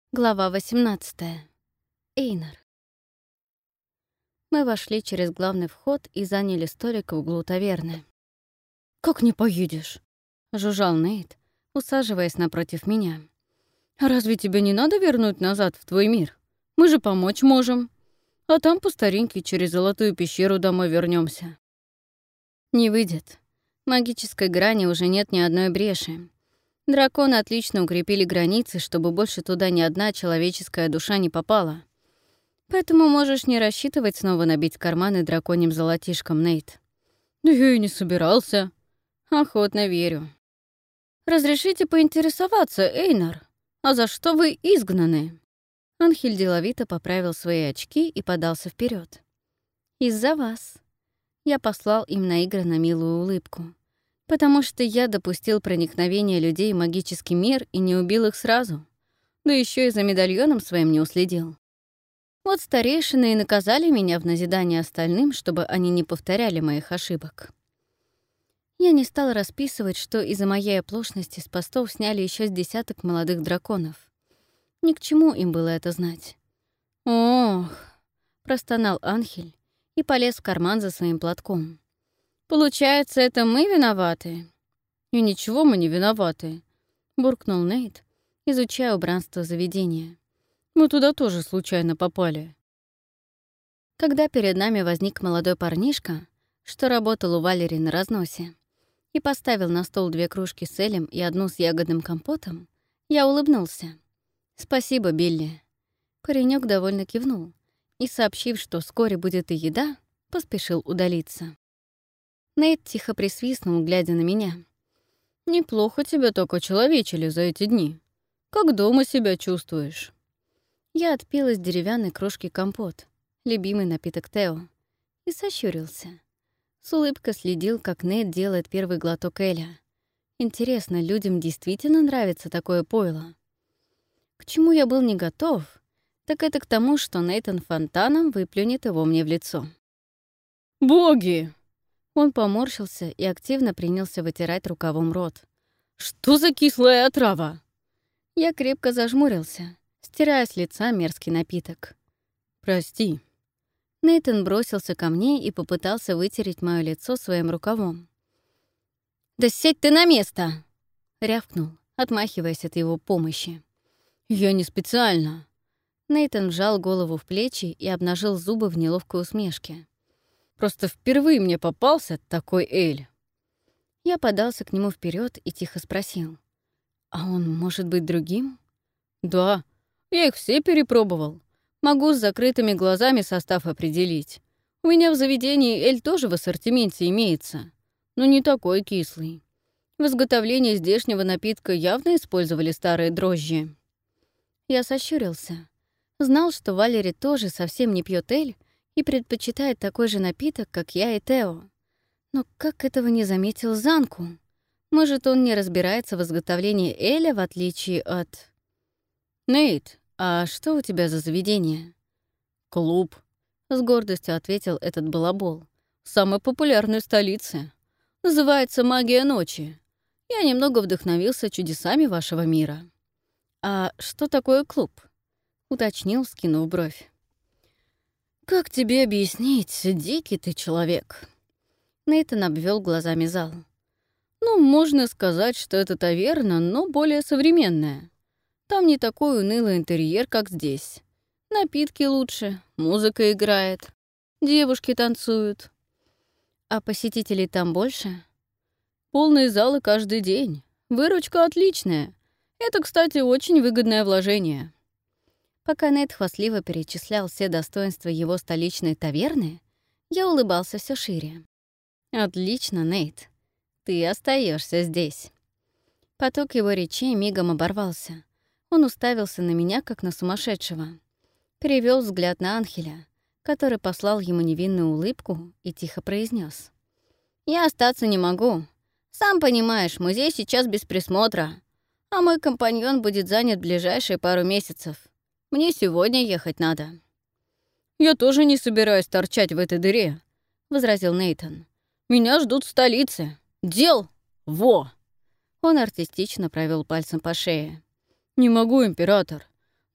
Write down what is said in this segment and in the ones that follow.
Глава 18. Эйнар. Мы вошли через главный вход и заняли столик в углу таверны. «Как не поедешь?» — жужжал Нейт, усаживаясь напротив меня. «Разве тебе не надо вернуть назад в твой мир? Мы же помочь можем. А там по старинке через Золотую пещеру домой вернемся. «Не выйдет. Магической грани уже нет ни одной бреши. Драконы отлично укрепили границы, чтобы больше туда ни одна человеческая душа не попала. Поэтому можешь не рассчитывать снова набить карманы драконьим золотишком, Нейт». «Да я и не собирался». «Охотно верю». «Разрешите поинтересоваться, Эйнар, а за что вы изгнаны?» Анхель деловито поправил свои очки и подался вперед. «Из-за вас». Я послал им наигранно милую улыбку. «Потому что я допустил проникновение людей в магический мир и не убил их сразу. Да еще и за медальоном своим не уследил. Вот старейшины и наказали меня в назидание остальным, чтобы они не повторяли моих ошибок». Я не стал расписывать, что из-за моей оплошности с постов сняли еще с десяток молодых драконов. Ни к чему им было это знать. «Ох!» — простонал Анхель и полез в карман за своим платком. «Получается, это мы виноваты?» «И ничего мы не виноваты», — буркнул Нейт, изучая убранство заведения. «Мы туда тоже случайно попали». Когда перед нами возник молодой парнишка, что работал у Валери на разносе, и поставил на стол 2 кружки с элем и 1 с ягодным компотом, я улыбнулся. «Спасибо, Билли». Паренек довольно кивнул и, сообщив, что вскоре будет и еда, поспешил удалиться. Нейт тихо присвистнул, глядя на меня. «Неплохо тебя так очеловечили за эти дни. Как дома себя чувствуешь?» Я отпил из деревянной кружки компот, любимый напиток Тео, и сощурился. С улыбкой следил, как Нейт делает первый глоток эля. Интересно, людям действительно нравится такое пойло? К чему я был не готов, так это к тому, что Нейтан фонтаном выплюнет его мне в лицо. «Боги!» Он поморщился и активно принялся вытирать рукавом рот. «Что за кислая отрава?» Я крепко зажмурился, стирая с лица мерзкий напиток. «Прости». Нейтан бросился ко мне и попытался вытереть моё лицо своим рукавом. «Да сядь ты на место!» — рявкнул, отмахиваясь от его помощи. «Я не специально». Нейтан вжал голову в плечи и обнажил зубы в неловкой усмешке. «Просто впервые мне попался такой эль». Я подался к нему вперед и тихо спросил. «А он может быть другим?» «Да, я их все перепробовал. Могу с закрытыми глазами состав определить. У меня в заведении эль тоже в ассортименте имеется, но не такой кислый. В изготовлении здешнего напитка явно использовали старые дрожжи». Я сощурился. Знал, что Валери тоже совсем не пьет эль и предпочитает такой же напиток, как я и Тео. Но как этого не заметил Занку? Может, он не разбирается в изготовлении эля, в отличие от... «Нейт, а что у тебя за заведение?» «Клуб», — с гордостью ответил этот балабол. «Самый популярный в столице. Называется «Магия ночи». Я немного вдохновился чудесами вашего мира». «А что такое клуб?» — уточнил, скинув бровь. «Как тебе объяснить, дикий ты человек?» Нейтан обвел глазами зал. «Ну, можно сказать, что это таверна, но более современная. Там не такой унылый интерьер, как здесь. Напитки лучше, музыка играет, девушки танцуют». «А посетителей там больше?» «Полные залы каждый день. Выручка отличная. Это, кстати, очень выгодное вложение». Пока Нейт хвастливо перечислял все достоинства его столичной таверны, я улыбался все шире. «Отлично, Нейт. Ты остаешься здесь». Поток его речей мигом оборвался. Он уставился на меня, как на сумасшедшего. Перевел взгляд на Анхеля, который послал ему невинную улыбку и тихо произнес: «Я остаться не могу. Сам понимаешь, музей сейчас без присмотра, а мой компаньон будет занят ближайшие пару месяцев. Мне сегодня ехать надо». «Я тоже не собираюсь торчать в этой дыре», — возразил Нейтан. «Меня ждут в столице. Дел! Во!» Он артистично провел пальцем по шее. «Не могу, император.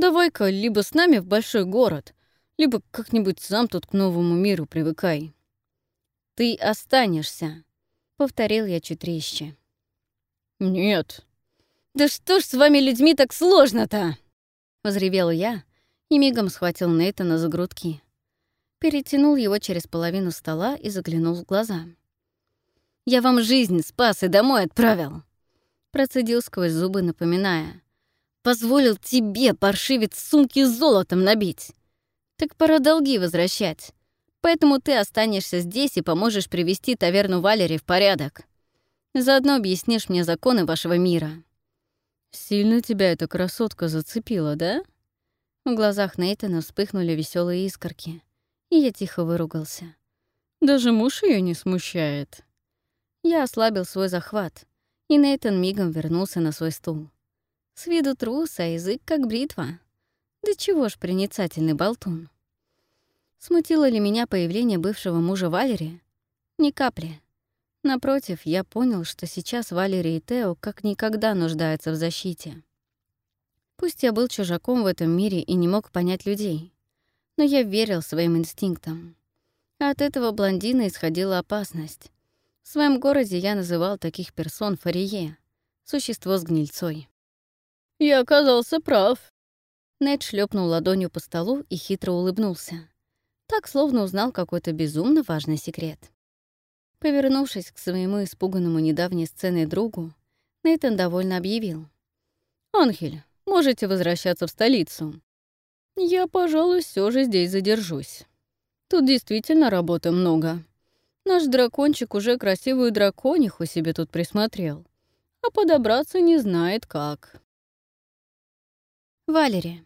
Давай-ка либо с нами в большой город, либо как-нибудь сам тут к новому миру привыкай. Ты останешься, — повторил я чуть резче. Нет. Да что ж с вами людьми так сложно-то? — возревел я и мигом схватил Нейтана за грудки. Перетянул его через половину стола и заглянул в глаза. «Я вам жизнь спас и домой отправил!» Процедил сквозь зубы, напоминая. «Позволил тебе, паршивец, сумки с золотом набить. Так пора долги возвращать. Поэтому ты останешься здесь и поможешь привести таверну Валери в порядок. Заодно объяснишь мне законы вашего мира». «Сильно тебя эта красотка зацепила, да?» В глазах Нейтана вспыхнули веселые искорки, и я тихо выругался. «Даже муж ее не смущает». Я ослабил свой захват, и Нейтан мигом вернулся на свой стул. С виду трус, а язык как бритва. Да чего ж проницательный болтун. Смутило ли меня появление бывшего мужа Валери? Ни капли. Напротив, я понял, что сейчас Валери и Тео как никогда нуждаются в защите. Пусть я был чужаком в этом мире и не мог понять людей, но я верил своим инстинктам. А от этого блондина исходила опасность. В своем городе я называл таких персон фарие, существо с гнильцой. «Я оказался прав». Нед шлепнул ладонью по столу и хитро улыбнулся. Так, словно узнал какой-то безумно важный секрет. Повернувшись к своему испуганному недавней сценой другу, Нейтан довольно объявил. «Анхель, можете возвращаться в столицу. Я, пожалуй, все же здесь задержусь. Тут действительно работы много. Наш дракончик уже красивую дракониху себе тут присмотрел, а подобраться не знает как». Валери.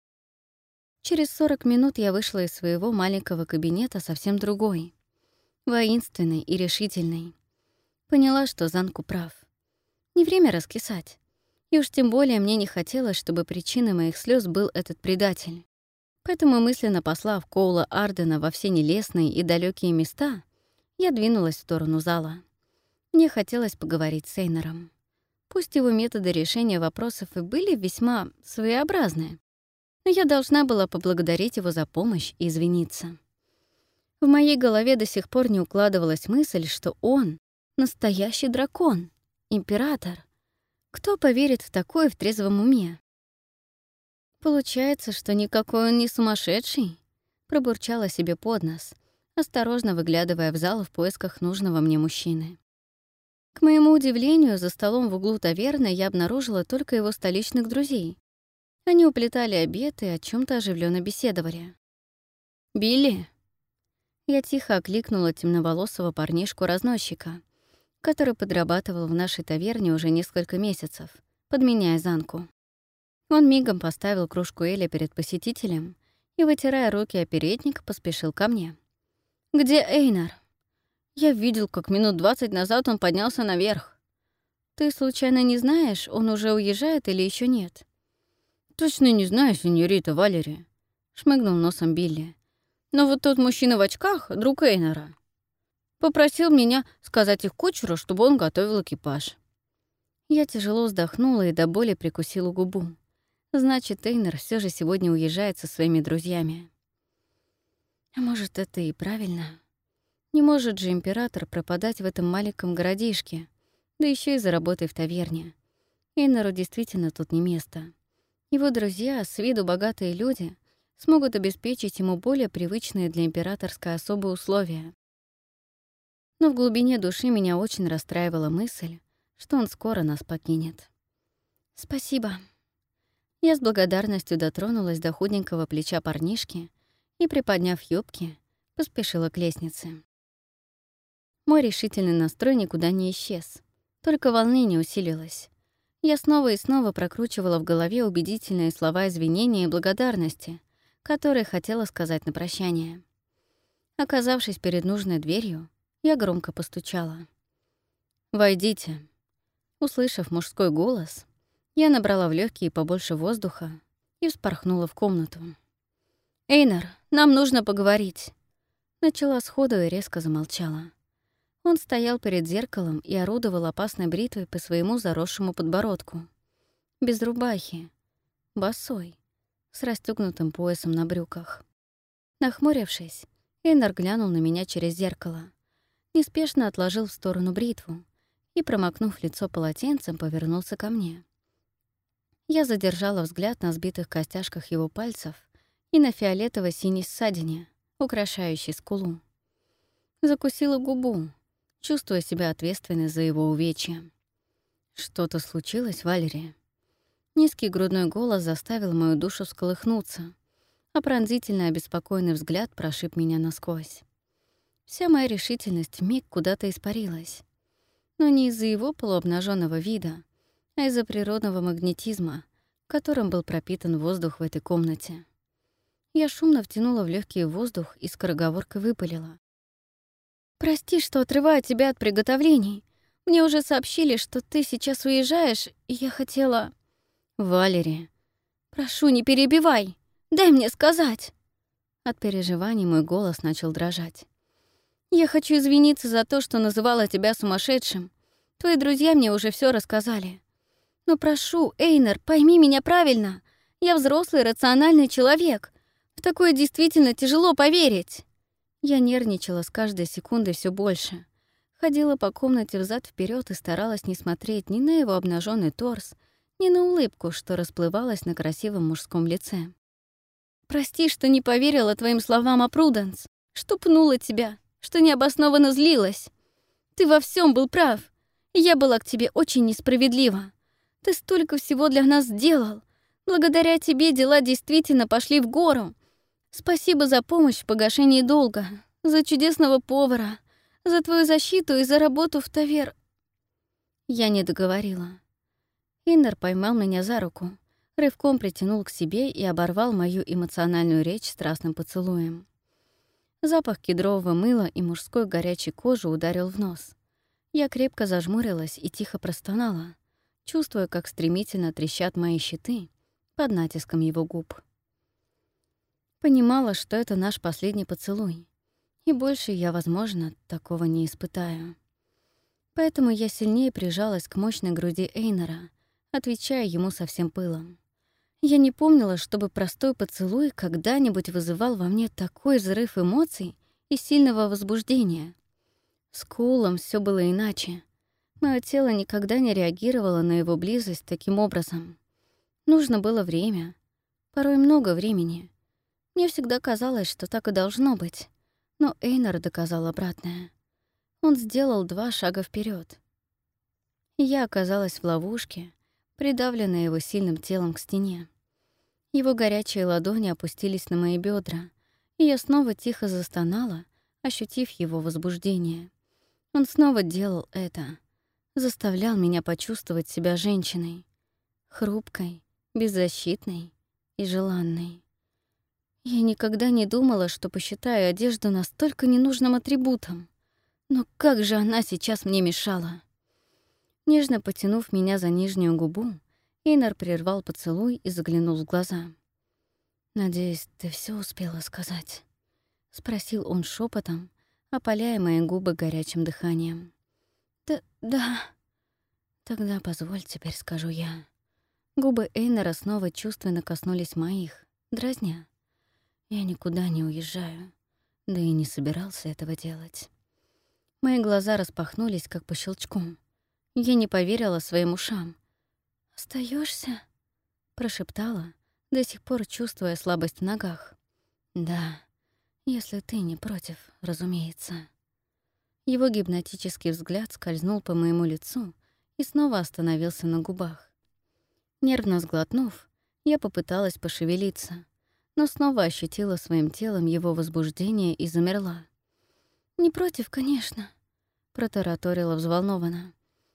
Через 40 минут я вышла из своего маленького кабинета совсем другой, воинственной и решительной. Поняла, что Занку прав. Не время раскисать. И уж тем более мне не хотелось, чтобы причиной моих слез был этот предатель. Поэтому, мысленно послав Коула Ардена во все нелестные и далекие места, я двинулась в сторону зала. Мне хотелось поговорить с Эйнором. Пусть его методы решения вопросов и были весьма своеобразные, но я должна была поблагодарить его за помощь и извиниться. В моей голове до сих пор не укладывалась мысль, что он — настоящий дракон, император. Кто поверит в такое в трезвом уме? Получается, что никакой он не сумасшедший, пробурчала себе под нос, осторожно выглядывая в зал в поисках нужного мне мужчины. К моему удивлению, за столом в углу таверны я обнаружила только его столичных друзей. Они уплетали обед и о чем то оживленно беседовали. «Билли?» Я тихо окликнула темноволосого парнишку-разносчика, который подрабатывал в нашей таверне уже несколько месяцев, подменяя Занку. Он мигом поставил кружку эля перед посетителем и, вытирая руки о передник, поспешил ко мне. «Где Эйнар?» «Я видел, как минут 20 назад он поднялся наверх. Ты случайно не знаешь, он уже уезжает или еще нет?» «Точно не знаю, сеньорита Валери», — шмыгнул носом Билли. «Но вот тот мужчина в очках, друг Эйнора, попросил меня сказать их кучеру, чтобы он готовил экипаж». Я тяжело вздохнула и до боли прикусила губу. Значит, Эйнор все же сегодня уезжает со своими друзьями. А может, это и правильно? Не может же император пропадать в этом маленьком городишке, да еще и за работой в таверне. Эйнору действительно тут не место. Его друзья, с виду богатые люди, смогут обеспечить ему более привычные для императорской особы условия. Но в глубине души меня очень расстраивала мысль, что он скоро нас покинет. «Спасибо». Я с благодарностью дотронулась до худенького плеча парнишки и, приподняв юбки, поспешила к лестнице. Мой решительный настрой никуда не исчез, только волнение усилилось. Я снова и снова прокручивала в голове убедительные слова извинения и благодарности, которые хотела сказать на прощание. Оказавшись перед нужной дверью, я громко постучала. «Войдите». Услышав мужской голос, я набрала в легкие побольше воздуха и вспорхнула в комнату. «Эйнар, нам нужно поговорить». Начала сходу и резко замолчала. Он стоял перед зеркалом и орудовал опасной бритвой по своему заросшему подбородку. Без рубахи, босой, с расстёгнутым поясом на брюках. Нахмурившись, Эйнар глянул на меня через зеркало, неспешно отложил в сторону бритву и, промокнув лицо полотенцем, повернулся ко мне. Я задержала взгляд на сбитых костяшках его пальцев и на фиолетово-синей ссадине, украшающей скулу. Закусила губу, чувствуя себя ответственной за его увечья. «Что-то случилось, Валерия?» Низкий грудной голос заставил мою душу всколыхнуться, а пронзительно обеспокоенный взгляд прошиб меня насквозь. Вся моя решительность вмиг куда-то испарилась. Но не из-за его полуобнаженного вида, а из-за природного магнетизма, которым был пропитан воздух в этой комнате. Я шумно втянула в легкий воздух и скороговоркой выпалила: «Прости, что отрываю тебя от приготовлений. Мне уже сообщили, что ты сейчас уезжаешь, и я хотела...» «Валерия, прошу, не перебивай! Дай мне сказать!» От переживаний мой голос начал дрожать. «Я хочу извиниться за то, что называла тебя сумасшедшим. Твои друзья мне уже все рассказали. Но прошу, Эйнар, пойми меня правильно. Я взрослый, рациональный человек. В такое действительно тяжело поверить». Я нервничала с каждой секундой все больше. Ходила по комнате взад-вперед и старалась не смотреть ни на его обнаженный торс, ни на улыбку, что расплывалась на красивом мужском лице. «Прости, что не поверила твоим словам о Пруденс, что пнула тебя, что необоснованно злилась. Ты во всем был прав, и я была к тебе очень несправедлива. Ты столько всего для нас сделал. Благодаря тебе дела действительно пошли в гору. Спасибо за помощь в погашении долга, за чудесного повара, за твою защиту и за работу в тавер...» Я не договорила. Эйнар поймал меня за руку, рывком притянул к себе и оборвал мою эмоциональную речь страстным поцелуем. Запах кедрового мыла и мужской горячей кожи ударил в нос. Я крепко зажмурилась и тихо простонала, чувствуя, как стремительно трещат мои щиты под натиском его губ. Понимала, что это наш последний поцелуй, и больше я, возможно, такого не испытаю. Поэтому я сильнее прижалась к мощной груди Эйнара, отвечая ему со всем пылом. Я не помнила, чтобы простой поцелуй когда-нибудь вызывал во мне такой взрыв эмоций и сильного возбуждения. С Коулом все было иначе. Моё тело никогда не реагировало на его близость таким образом. Нужно было время, порой много времени. Мне всегда казалось, что так и должно быть. Но Эйнар доказал обратное. Он сделал 2 шага вперед. Я оказалась в ловушке, придавленная его сильным телом к стене. Его горячие ладони опустились на мои бедра, и я снова тихо застонала, ощутив его возбуждение. Он снова делал это, заставлял меня почувствовать себя женщиной, хрупкой, беззащитной и желанной. Я никогда не думала, что посчитаю одежду настолько ненужным атрибутом. Но как же она сейчас мне мешала. Нежно потянув меня за нижнюю губу, Эйнар прервал поцелуй и заглянул в глаза. «Надеюсь, ты все успела сказать?» — спросил он шепотом, опаляя мои губы горячим дыханием. «Да. Тогда позволь, теперь скажу я». Губы Эйнара снова чувственно коснулись моих, дразня. Я никуда не уезжаю, да и не собирался этого делать. Мои глаза распахнулись, как по щелчку. Я не поверила своим ушам. «Остаёшься?» — прошептала, до сих пор чувствуя слабость в ногах. «Да, если ты не против, разумеется». Его гипнотический взгляд скользнул по моему лицу и снова остановился на губах. Нервно сглотнув, я попыталась пошевелиться, но снова ощутила своим телом его возбуждение и замерла. «Не против, конечно», — протараторила взволнованно.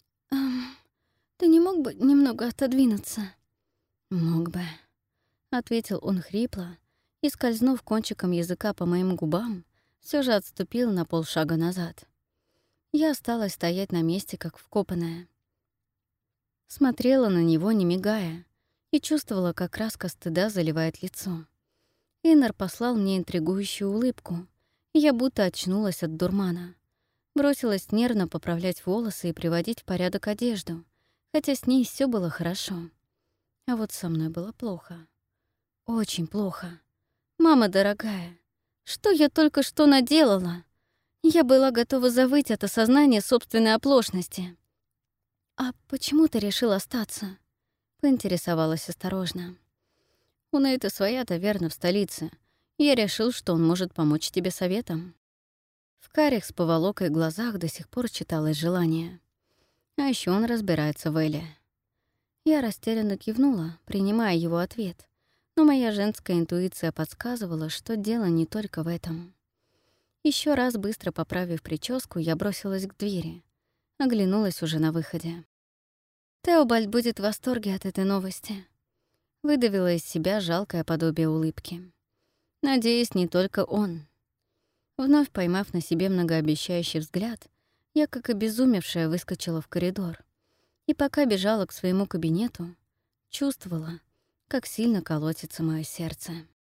«Ты не мог бы немного отодвинуться?» «Мог бы», — ответил он хрипло и, скользнув кончиком языка по моим губам, все же отступил на полшага назад. Я осталась стоять на месте, как вкопанная. Смотрела на него, не мигая, и чувствовала, как краска стыда заливает лицо. Эйнар послал мне интригующую улыбку, и я будто очнулась от дурмана. Бросилась нервно поправлять волосы и приводить в порядок одежду, хотя с ней все было хорошо. А вот со мной было плохо. Очень плохо. Мама дорогая, что я только что наделала? Я была готова завыть от осознания собственной оплошности. «А почему ты решил остаться?» — поинтересовалась осторожно. У Нейта своя таверна в столице. Я решил, что он может помочь тебе советом. В карих с поволокой глазах до сих пор читалось желание. А еще он разбирается в Эле. Я растерянно кивнула, принимая его ответ, но моя женская интуиция подсказывала, что дело не только в этом. Еще раз быстро поправив прическу, я бросилась к двери. Оглянулась уже на выходе. Теобальд будет в восторге от этой новости. Выдавила из себя жалкое подобие улыбки. Надеюсь, не только он. Вновь поймав на себе многообещающий взгляд, я, как обезумевшая, выскочила в коридор. И пока бежала к своему кабинету, чувствовала, как сильно колотится мое сердце.